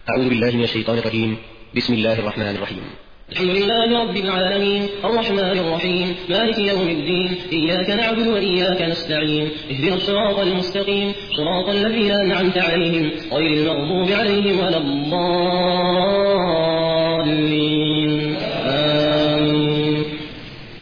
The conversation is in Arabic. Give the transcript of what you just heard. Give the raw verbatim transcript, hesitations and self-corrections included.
أعوذ بالله من الشيطان الرجيم. بسم الله الرحمن الرحيم. الحمد لله رب العالمين الرحمن الرحيم مالك يوم الدين إياك نعبد وإياك نستعين اهدنا الصراط المستقيم صراط الذين أنعمت عليهم غير المغضوب عليهم ولا الضالين